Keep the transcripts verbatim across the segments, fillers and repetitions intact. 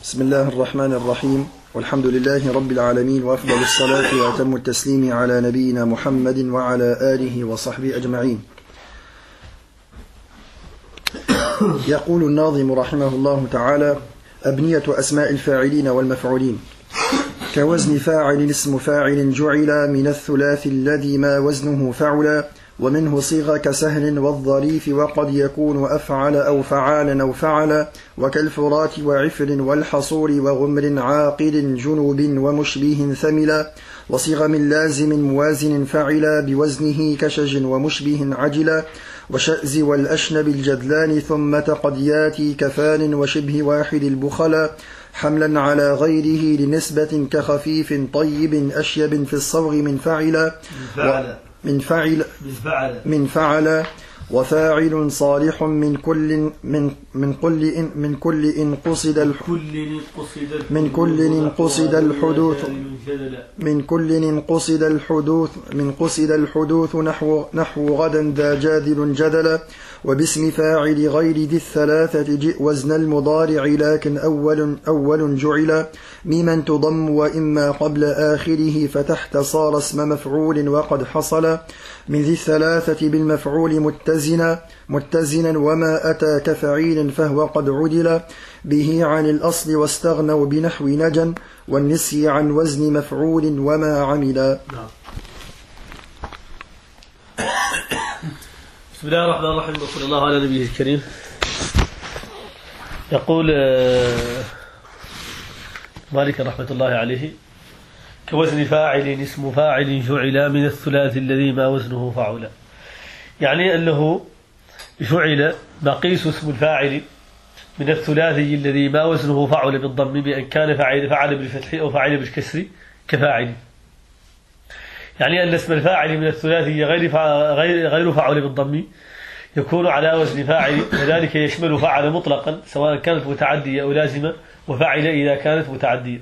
بسم الله الرحمن الرحيم، والحمد لله رب العالمين، وأفضل الصلاة وأتم التسليم على نبينا محمد وعلى آله وصحبه أجمعين. يقول الناظم رحمه الله تعالى: أبنية أسماء الفاعلين والمفعولين. كوزن فاعل اسم فاعل جعل من الثلاث الذي ما وزنه فعل، ومنه صيغة كسهل والظريف، وقد يكون أفعل أو فعالا أو فعل، وكالفرات وعفر والحصور وغمر عاقل جنوب ومشبه ثملا، وصيغ من لازم موازن فعلا بوزنه كشج ومشبه عجلا، وشأز والأشنب الجدلان ثم قد ياتي كفان وشبه واحد البخلا، حملا على غيره لنسبة كخفيف طيب أشيب في الصوغ من فعل من فعل من فعل وفاعل صالح من كل من من كل إن من كل إن قصد من كل إن قصد الحدوث من كل إن قصد الحدوث من قصد الحدوث نحو نحو غدا ذا جاذل جدلا، وباسم فاعل غير ذي الثلاثة جئ وزن المضارع لكن أول أول جعل، ميما تضم وإما قبل آخره فتحت صار اسم مفعول وقد حصل، من ذي الثلاثة بالمفعول متزنا متزنا وما أتى كفعيل فهو قد عدل به عن الأصل واستغنوا بنحو نجا، والنسي عن وزن مفعول وما عمل. بسم الله الرحمن الرحيم، وصلى الله على نبيه الكريم. يقول مالك رحمة الله عليه: كوزن فاعل اسم فاعل جعل من الثلاث الذي ما وزنه فعل. يعني أنه جعل مقيس اسم الفاعل من الثلاثي الذي ما وزنه فعل بالضم، بأن كان فاعل فعل بالفتح أو فاعل بالكسر كفاعل. يعني أن اسم الفاعل من الثلاثي غير غير غير فعل بالضم يكون على وزن فاعل، وذلك يشمل فعل مطلقا سواء كانت متعدية أو لازمة، وفعل إذا كانت متعدية.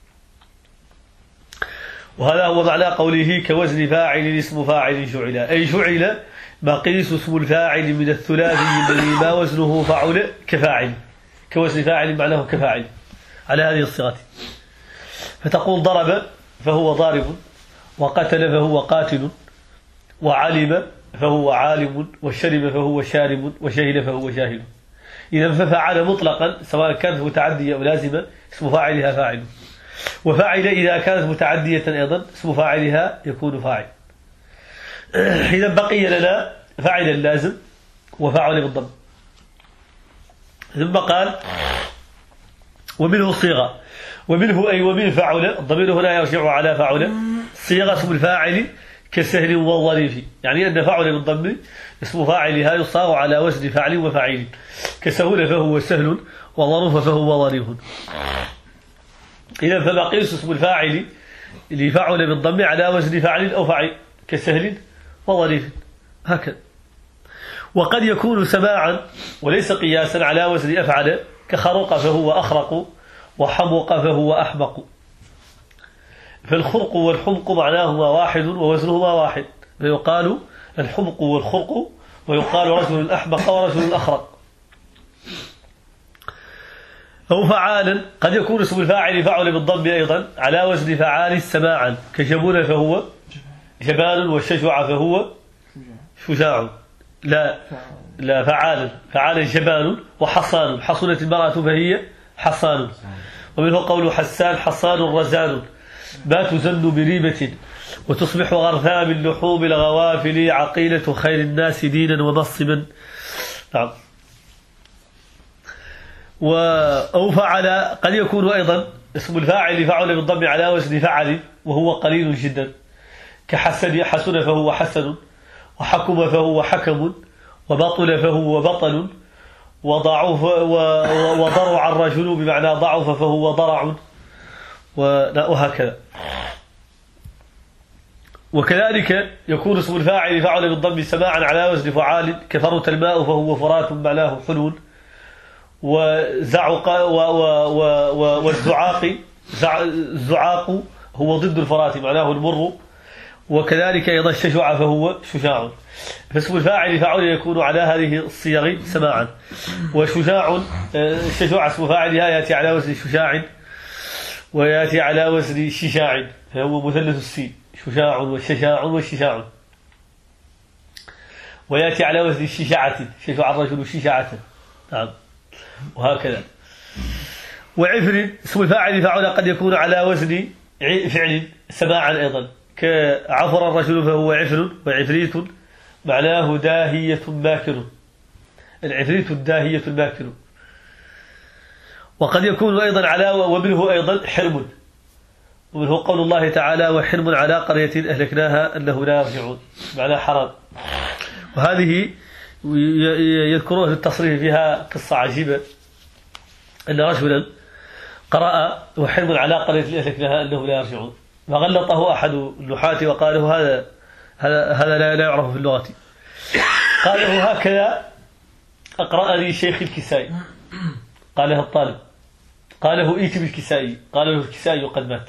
وهذا هو معنى قوله كوزن فاعل اسم فاعل جعل، أي جعل مقيس اسم الفاعل من الثلاثي الذي ما وزنه فعل كفاعل. كوزن فاعل معناه كفاعل على هذه الصيغة. فتقول ضرب فهو ضارب، وقتل فهو قاتل، وعلم فهو عالم، وشرب فهو شارب، وشهد فهو شاهد. إذا ففعل مطلقا سواء كانت متعدية أو لازمة اسم فاعلها فاعل، وفاعل إذا كانت متعدية أيضا اسم فاعلها يكون فاعل. إذا بقي لنا فاعل اللازم وفاعل بالضم. ثم قال: ومنه صيغة، ومنه أي ومن فعل، الضمير هنا يرجع على فعل، صيغة اسم الفاعل كسهل وظريف. يعني أن فعل بالضم اسم فاعلها يصاغ على وزن فاعل وفاعل، كسهل فهو سهل، وظروف فهو ظريف. إذا فمقيس اسم الفاعل لفعل بالضم على وزن فاعل أو فاعل كسهل وظريف هكذا. وقد يكون سماعا وليس قياسا على وزن أفعل، كخرق فهو أخرق، وحمق فهو أحمق. فالخرق والحمق معناهما واحد ووزنهما واحد، فيقال الحمق والخرق، ويقال رجل أحمق ورجل أخرق. أو فعالا، قد يكون اسم الفاعل فعل بالضم أيضا على وزن فعال سماعا، كجبون فهو جبان، والشجع فهو شجاع. لا لا فعالا فعالا جبان، وحصان حصنت المرأة فهي حصان. ومنه قول حسان: حصان رزان، ما تزن بريبة، وتصبح غرثاء من لحوم الغوافل، عقيلة خير الناس دينا ومصبا. نعم. أو فعل، قد يكون أيضا اسم الفاعل فعل بالضم على وزن فعل وهو قليل جدا، كحسن حسن فهو حسن، وحكم فهو حكم، وبطل فهو بطل، وضعف وضرع الرجل بمعنى ضعف فهو ضرع، وهكذا. وكذلك يكون اسم الفاعل فعل بالضم سماعا على وزن فعال، كفرت الماء فهو فرات معناه حلول، وزعق والزعاق الزعاق هو ضد الفرات معناه المر، وكذلك أيضا الشجاع فهو شجاع. فاسم الفاعل فعل يكون على هذه الصيغ سماعا. وشجاع الشجاع اسم فاعلها يأتي على وزن شجاع ويأتي على وزن شجاع، فهو مثلث السين، شجاع وشجاع وشجاع. ويأتي على وزن شجاعة، شجاع الرجل شجاعة، نعم، وهكذا. وعفر اسم الفاعل فعل قد يكون على وزن فعل سماعا أيضا، كعفر الرجل فهو عفر، وعفريت معناه داهية ماكر، العفريت الداهية الماكر. وقد يكون أيضا على، ومنه أيضا حرم، ومنه قول الله تعالى وحرم على قرية أهلكناها أنه لا يرجعون، معناه حرام. وهذه يذكروه في التصريف فيها قصة عجيبة، أن رجلا قرأ وحرم على قرية أهلكناها أنه لا يرجعون، فغلطه أحد النحاة وقال له هذا هذا هذا لا, لا يعرف في اللغة. قال له هكذا أقرأ لي شيخ الكسائي. قال له الطالب، قال له ائت بالكسائي، قال له الكسائي قد مات.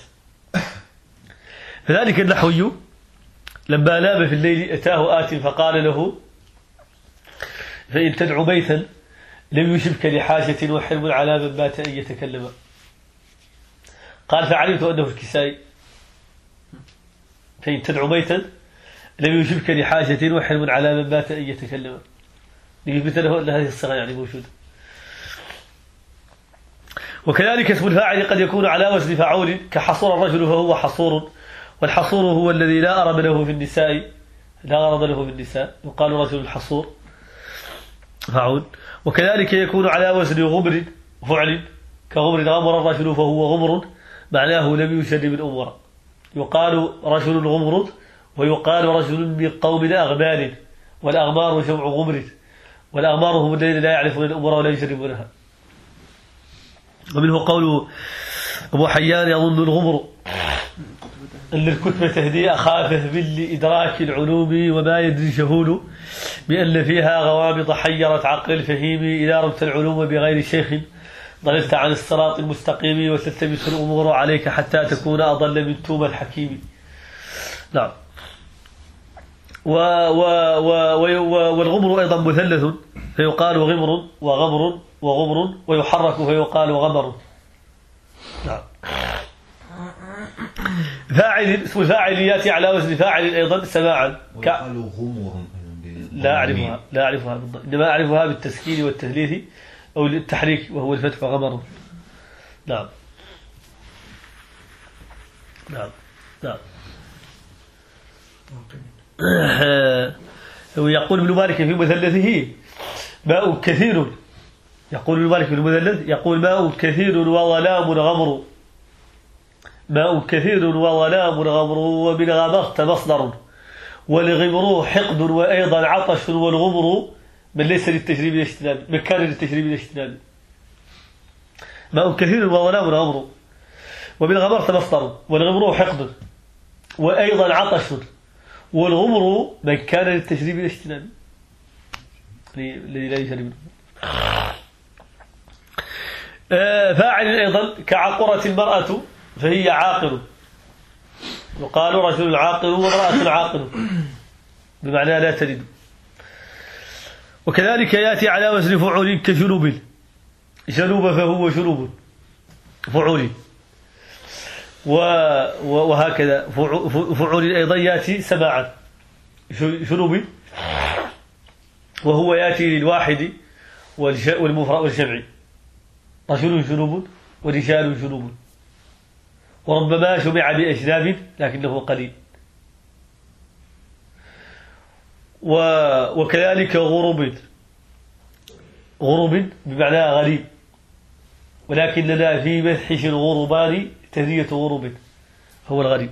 فذلك النحوي لما نام في الليل أتاه آت فقال له فإن تدعو بيتا لم يشبك لحاجة وحلم على من مات أن يتكلم. قال فعلمت أنه الكسائي. فإن تدعو بيتا لم يشبك لحاجة وحلم على من مات أن يتكلم، ليثبت له أن هذه الصيغة يعني موجودة. وكذلك اسم الفاعل قد يكون على وزن فعول، كحصور الرجل فهو حصور، والحصور هو الذي لا أرب له في النساء، لا غرض له في النساء، يقال رجل الحصور فعول. وكذلك يكون على وزن غبر فعل، كغبر غمر الرجل فهو غمر، معناه لم يشد من أمور، يقال رجل غمر ويقال رجل من قوم أغمال، والأغمار جمع غمر، والأغمار هم الذين لا يعرفون الأمور ولا يجربونها. ومنه قول أبو حيان يظن الغمر أن الكتب تهدي أخافه بالإدراك العلوم، وما يدري جهول بأن فيها غوامض حيرت عقل الفهيم، إذا رمت العلوم بغير شيخ ضللت عن الصراط المستقيم، وتلتبس الأمور عليك حتى تكون أضل من توم الحكيم. نعم. و و و و والغمر أيضا مثلث، فيقال غمر وغمر وغمر، ويحرك فيقال غمر. نعم. فاعل اسم الفاعل يأتي على وزن فاعل أيضا سماعا، ك... غمر لا أعرفها لا أعرفها بالضبط، إنما أعرفها بالتسكين والتثليث أو التحريك وهو الفتح غمر. نعم نعم نعم. ويقول ابن مالك في مثلثه ماء كثير، يقول ابن مالك في المثلث يقول ماء كثير وظلام غمر، ماء كثير وظلام غمر، ومن غمرت مصدر، والغمر حقد وأيضا عطش، والغمر من ليس للتجريب الاجتنابي، من كان للتجريب الاجتنابي. ماء كثير وظلام غمر، ومن غمرت مصدر، والغمر حقد وأيضا عطش، والغمر من كان للتجريب الاجتنابي الذي لا يجرب. فاعل أيضا كعقرة المرأة فهي عاقل، يقال رجل عاقل وامرأة عاقل، بمعنى لا تلد. وكذلك يأتي على وزن فعول كجنوب، جنوب فهو جنوب فعول، وهكذا فعول أيضا يأتي سماعا جنوب، وهو يأتي للواحد والمفرد والجمع، رجل جنوب ورجال جنوب، وربما جمع بأجناب لكنه قليل. وكذلك غروب، غروب بمعنى غريب، ولكننا في مدحش الغربان تهدية غروب هو الغريب.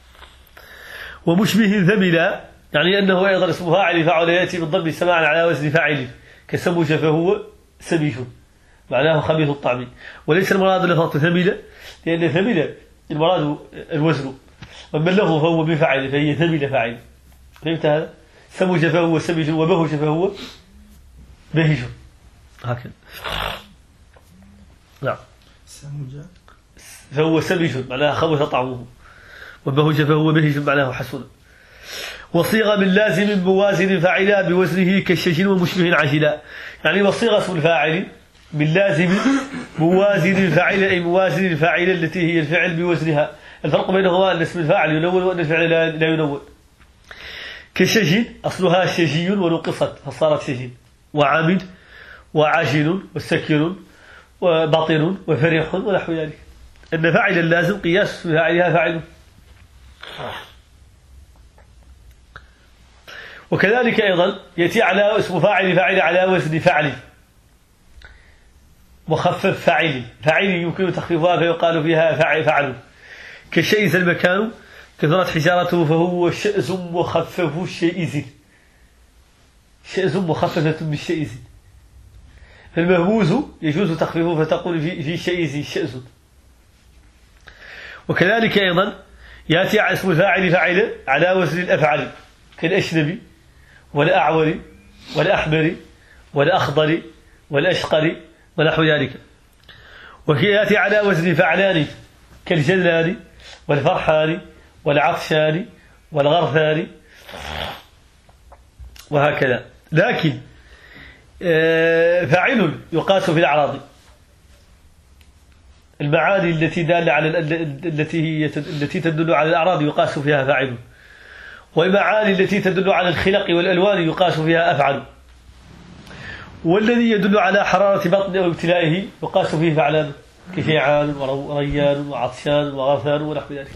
ومشبه ذمل يعني أنه أيضا اسم فاعل فعل يأتي بالضم سماعا على وزن فاعل، كسمج فهو سميج معناه خبيث الطعم، وليس المراد لفظ ثمل، لأن ثمل المراد الوزن، ومن له فهو بفعل فهي ثمل فاعل. فهمت هذا؟ سمج فهو سمج، وبهج فهو بهج، هكذا. نعم. سمج فهو سمج معناه خبث طعمه، وبهج فهو بهج معناه حسن. وصيغة من لازم موازن فاعلا بوزنه كالشجن ومشبه عجلا. يعني وصيغة اسم الفاعل من لازم موازن فاعلا أي موازن الفاعل التي هي الفعل بوزنها. الفرق بينهما أن اسم الفاعل ينون وأن الفعل لا ينون. كالشجن أصلها شجي ونقصت فصارت شجن، وعامد وعاجل وسكر وبطن وفرح ونحو ذلك. أن فاعل اللازم قياس فاعلها فاعل. وكذلك أيضا يأتي على اسم فاعل فاعل على وزن فعل مخفف فاعل. فاعل يمكن تخفيفها فيقال فيها فاعل فعل. كالشيء المكان كثرت حجارته فهو شأز مخفف الشيء. شأز مخففة بالشيء. فالمهموز يجوز تخفيفه فتقول في في شيء شأز. وكذلك أيضا يأتي على اسم الفاعل فاعل على وزن الأفعال كالأشنبي والأعور والأحمر والأخضر والأشقر ونحو ذلك. ويأتي على وزن فعلان كالجلان والفرحان والعطشان والغرفان وهكذا. لكن فاعل يقاس في الأعراض. المعاني التي دالة على التي هي التي تدل على الأعراض يقاس فيها فاعل، والمعاني التي تدل على الخلق والألوان يقاس فيها أفعل، والذي يدل على حرارة بطن أو ابتلائه يقاس فيه فعلان كشيعان وريان وعطشان وغرفان ونحو ذلك.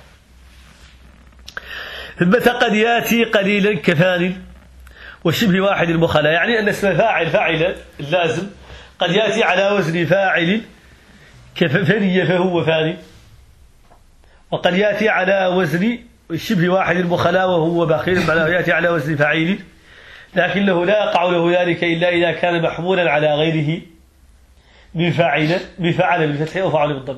ثم قد يأتي قليلا كفان وشبه واحد المخلا. يعني أن اسم فاعل فاعل اللازم قد يأتي على وزن فاعل كفني فهو فاني، وقد يأتي على وزن شبه واحد المخلا وهو بخيل، معناه يأتي على وزن فعيل، لكنه لا يقع له ذلك إلا إذا كان محمولا على غيره من فاعل بفعل بالفتح أو فعل بالضم.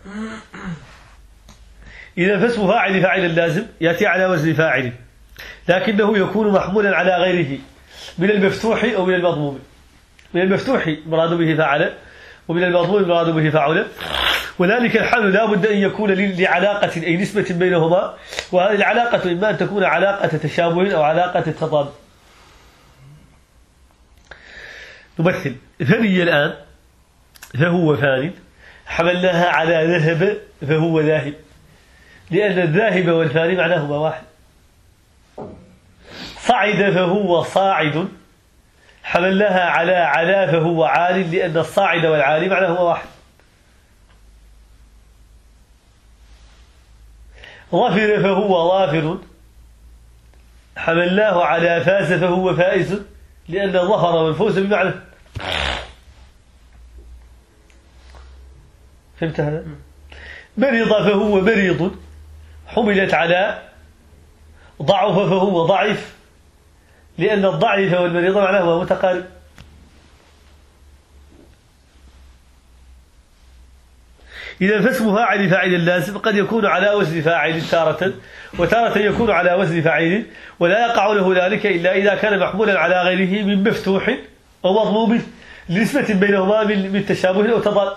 إذا فاسم فاعل فاعل اللازم يأتي على وزن فاعل، لكنه يكون محمولا على غيره من المفتوح أو من المضموم. من المفتوح مراد به فعل، ومن المضموم مراد به فعل. وذلك الحمل لا بد أن يكون لعلاقة أي نسبة بينهما، وهذه العلاقة إما أن تكون علاقة تشابه أو علاقة تضاد. نمثل فني الآن فهو فان، حملناها على ذهب فهو ذاهب، لأن الذاهب والفاني معناهما واحد. صعد فهو صاعد، حملناها على علا فهو عال، لأن الصاعد والعالي معناهما واحد. ظفر فهو ظافر، حملناه على فاز فهو فائز، لأن الظفر والفوز بمعنى. فهمت هذا؟ مرض فهو مريض، حملت على ضعف فهو ضعيف، لأن الضعيف والمريض معناه متقارب. إذا فاسم فاعل فاعل اللازم قد يكون على وزن فاعل تارة، وتارة يكون على وزن فاعل، ولا يقع له ذلك إلا إذا كان محمولا على غيره من مفتوح أو مضموم لنسبة بينهما من تشابه أو تضاد.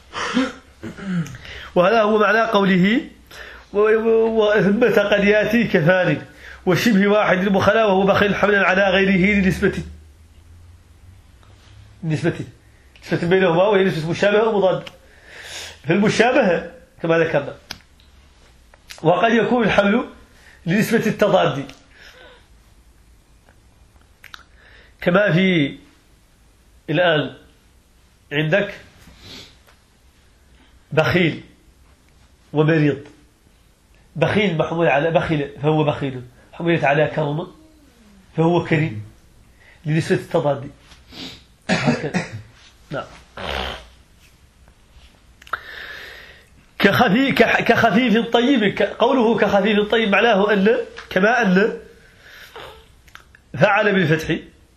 وهذا هو معنى قوله وثم قد يأتي كفان وشبه واحد المخلا وهو بخيل حملا على غيره لنسبة نسبة نسبة بينهما، وهي نسبة مشابهة أو مضاد. في المشابهة كما ذكرنا، وقد يكون الحمل لنسبة التضاد، كما في الآن عندك بخيل ومريض. بخيل محمول على بخيل فهو بخيل، حملت على كرم فهو كريم لنسبة التضاد. هكذا. نعم. كخفيف كخفيف طيب، قوله كخفيف طيب معناه أن كما أن فعل بالفتح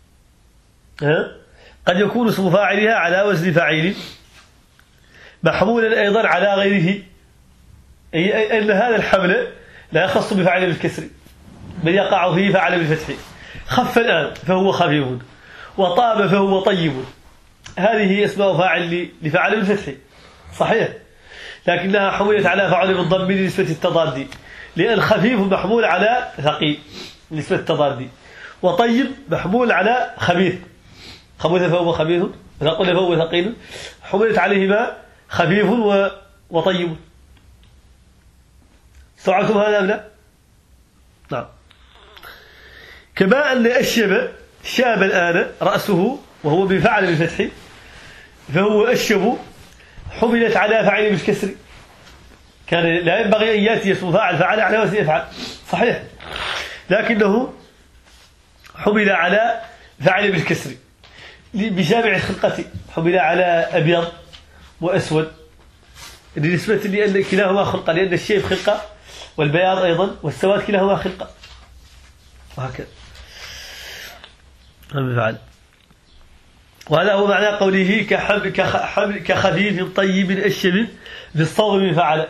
قد يكون اسم فاعلها على وزن فاعل محمولا أيضا على غيره، أي أن هذا الحمل لا يخص بفعل بالكسر بل يقع فيه فعل بالفتح. خف الآن فهو خفيف، وطاب فهو طيب، هذه اسماء فاعل لفعل بالفتح صحيح، لكنها حملت على فعل بالضم لنسبة التضاد، لأن الخفيف محمول على ثقيل نسبة التضاد. وطيب محمول على خبيث، خبث فهو خبيث، ثقل فهو ثقيل، حملت عليهما خفيف وطيب. استوعبتم هذا أم لا؟ نعم. كما أن أشب شاب الآن رأسه وهو بفعل بالفتح، فهو أشب حملت على فعل بالكسر. كان لا ينبغي أن يأتي اسم فاعل فعل على وزن يفعل، صحيح، لكنه حمل على فعل بالكسر بجامع الخلقة، حمل على أبيض وأسود بالنسبة لأن كلاهما خلقة، لأن الشيب خلقة والبياض أيضا والسواد كلاهما خلقة، وهكذا المفعل. وهذا هو معنى قوله كخفيف طيب أشب بالصوب من فعل.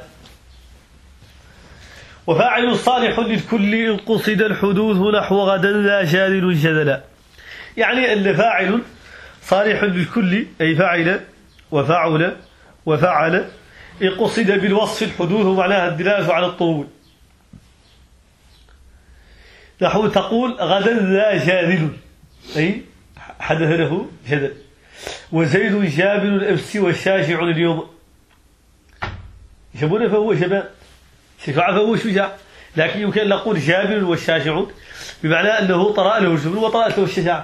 وفاعل صالح للكل إن قصد الحدوث نحو غدا لا شاذل شذلا، يعني أن فاعل صالح للكل أي فعل وفعل وفعل إن قصد بالوصف الحدوث معناها الدلالة على الطول، نحو تقول غدا لا شاذل أي حدث له شذل، وزيد جابل الأمس والشاشع اليوم. شبون فهو شبان، شجاع فهو شجاع، لكن يمكن أن نقول جابل والشاشع بمعنى أنه طرأ له الجبل وطرأت له الشجاعة.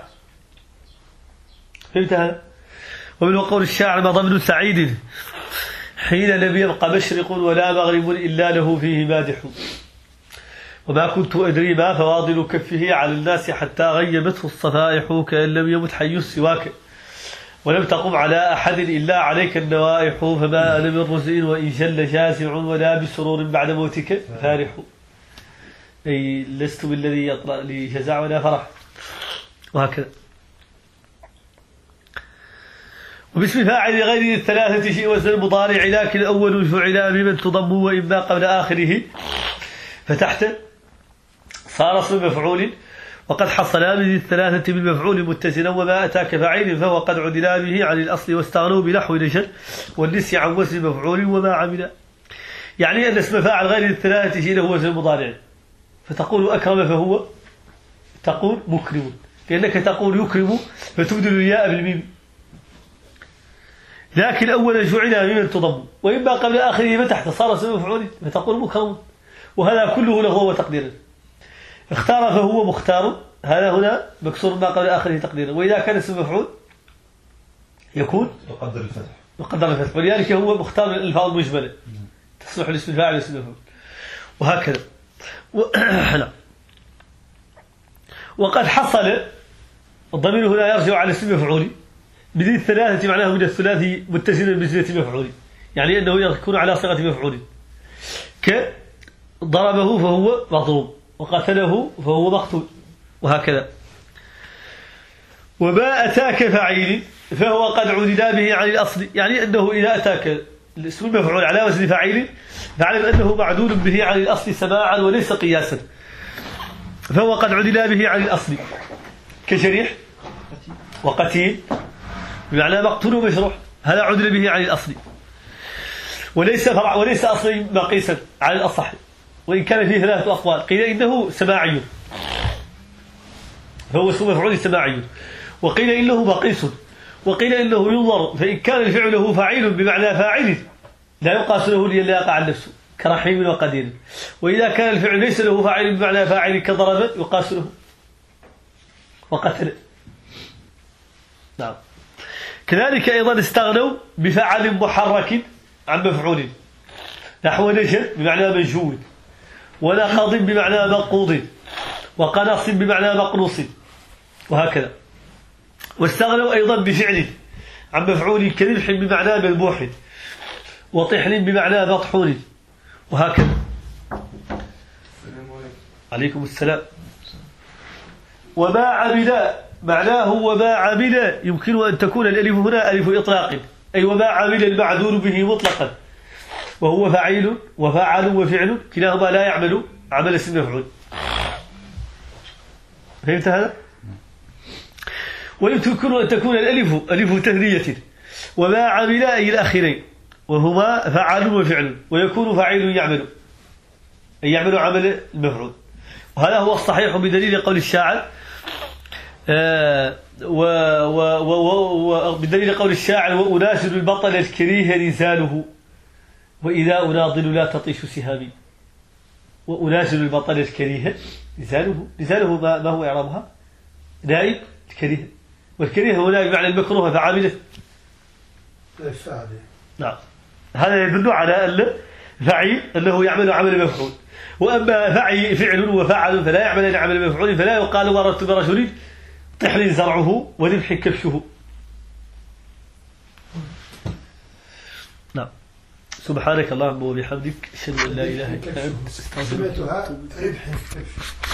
فهمت هذا؟ ومن قول الشاعر ما ضمن سعيد حين لم يبق مشرق ولا مغرب إلا له فيه مادح، وما كنت أدري ما فواضل كفه على الناس حتى غيبته الصفائح كأن لم يمت حي سواك، ولم تقم على أحد إلا عليك النوائح، فما أنا من رزء وإن شل شاسع ولا بسرور بعد موتك فارح، أي لست بالذي يطرأ لي جزع ولا فرح، وهكذا. وباسم فاعل غير الثلاثة شيء وزن المضارع، لكن الأول فعل بمن تضم وإما قبل آخره فتحت صار اسم مفعول، وقد حصل من الثلاثة بالمفعول متزنا، وما أتاك فاعل فهو قد عدل به عن الأصل واستغنوا بنحو نشر والنسي عن وزن مفعول وما عمل. يعني أن اسم فاعل غير الثلاثة شيء هو وزن المضارع، فتقول أكرم فهو تقول مكرم، لأنك تقول يكرم فتبدل الياء بالميم. لكن أولا جعل ممن تضم وإما قبل آخره فتحت صار اسم مفعول فتقول مكرم، وهذا كله له هو تقديرا. اختار فهو مختار، هذا هنا مكسور ما قبل آخره تقديرا، وإذا كان اسم مفعول يكون يقدر الفتح يقدر الفتح، ولذلك هو مختار الألفاظ المجملة تصلح لاسم الفاعل واسم المفعول، وهكذا. و... وقد حصل الضمير هنا يرجع على اسم مفعول من الثلاثة، معناه من الثلاثي متزنا بصيغة مفعول، يعني أنه يكون على صيغة مفعول، كضربه فهو مضروب وقتله فهو مقتول، وهكذا. وما أتاك فعيل فهو قد عدل به عن الأصل، يعني أنه إذا أتاك الاسم المفعول على وزن فعيل فاعلم أنه معدول به عن الأصل سماعا وليس قياسا، فهو قد عدل به عن الأصل كشريح وقتيل بمعنى مقتول ومشروح، هذا عدل به عن الأصل، وليس فرع وليس أصلا مقيسا على الأصح، وإن كان فيه ثلاثة أقوال، قيل إنه سماعي فهو اسم مفعول سماعي، وقيل إنه مقيس، وقيل إنه ينظر، فإن كان الفعل له فاعل بمعنى فاعل لا يقاس له لئلا يقع عن نفسه كرحيم وقدير، وإذا كان الفعل ليس له فاعل بمعنى فاعل كضرب يقاس له وقتل. نعم. كذلك أيضا استغنوا بفعل محرك عن مفعول، نحو نشر بمعنى منشود، ونقض بمعنى منقوض، وقنص بمعنى مقنوص، وهكذا. واستغنوا أيضا بفعل عن مفعول كذبح بمعنى مذبوح، وطحن بمعنى مطحون، وهكذا. عليكم السلام. وما عمل معناه وما عمل يمكن أن تكون الألف هنا ألف إطلاق، أي وما عمل المعذور به مطلقا، وهو فعيل وفاعل وفعل كلاهما لا يعمل عمل اسم مفعول. فهمت هذا؟ ويمكن أن تكون الألف ألف تهنية، وما عمل أي الأخيرين وهما فعل وفعل، ويكون فاعل يعمل أي يعمل عمل المفعول، وهذا هو الصحيح بدليل قول الشاعر آه وبدليل قول الشاعر وأناشد البطل الكريه رساله وإذا أناضل لا تطيش سهامي. وأناشد البطل الكريه رساله، رساله ما هو إعرابها؟ نائب الكريه، والكريه هو نائب معنى المكروه فعامله. نعم، هذا يدل على الفعيل أنه يعمل عمل مفعول. وأما فعي فعل وفعل فلا يعمل عمل مفعول فلا يقال مررت برجل طحل زرعه ونبح كبشه. نعم. سبحانك اللهم وبحمدك أشهد أن لا إله إلا أنت أستغفرك. سميتها ربح كبش.